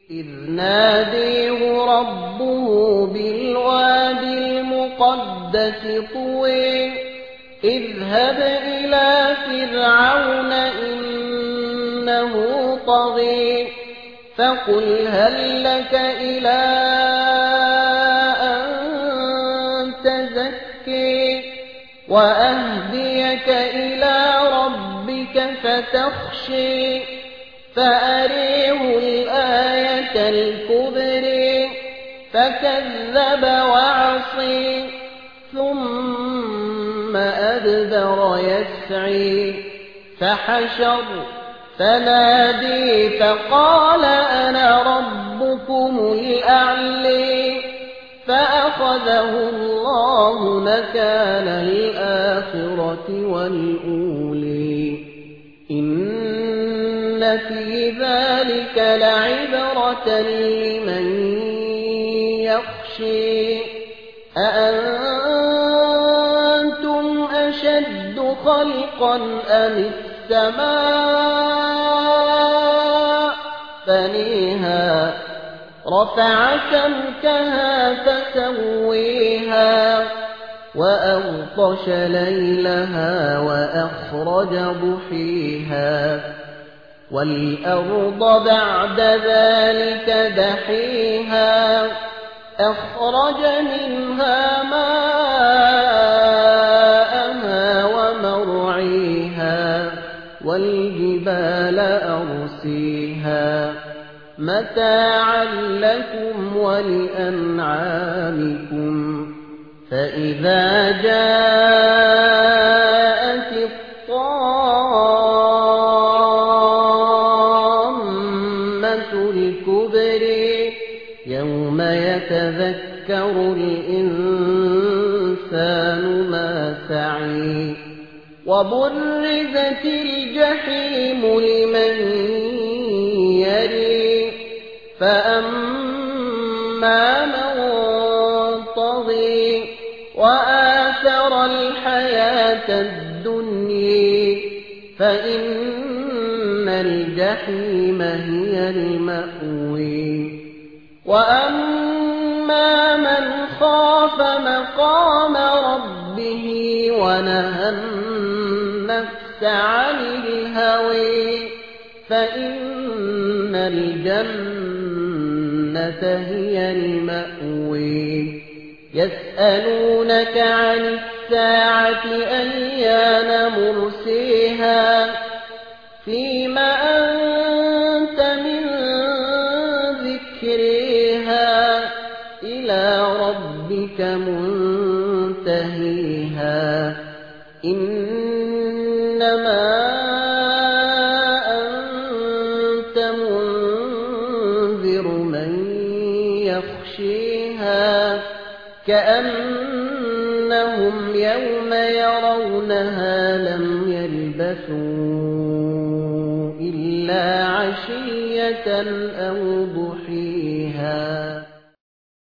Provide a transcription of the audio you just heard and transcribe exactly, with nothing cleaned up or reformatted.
إذ ناديه ربه بالواد المقدس طوى اذهب إلى فرعون إنه طغى فقل هل لك إلى أن تزكي وأهديك إلى ربك فتخشي فأريه الآية الكبرى فكذب وعصي ثم أدبر يسعي فحشر فنادي فقال أنا ربكم الأعلى فأخذه الله نكال الآخرة والأولى إن في ذلك لعبرة لمن يخشى أأنتم أشد خلقا أم السماء بنيها رفع سمكها فسويها وأغطش ليلها وأخرج ضحيها والأرض بعد ذلك دحيها أخرج منها ماءها ومرعيها والجبال أرسيها متاعا لكم ولأنعامكم فإذا جاءت الطامة الكبرى يوم يتذكر الإنسان ما سعى وبرزت الجحيم لمن يرى فأما من طغى وآثر الحياة الدنيا فإن الجحيم هي المأوى وأما من خاف مقام ربه ونهى النفس عن الهوى فإن الجنة هي المأوى يسألونك عن الساعة أيان مرسيها فيما أنت من ذكرها إلى ربك منتهيها إنما أنت منذر من يخشيها كأنهم يوم يرونها لم يلبثوا إلا عشية أو ضحيها.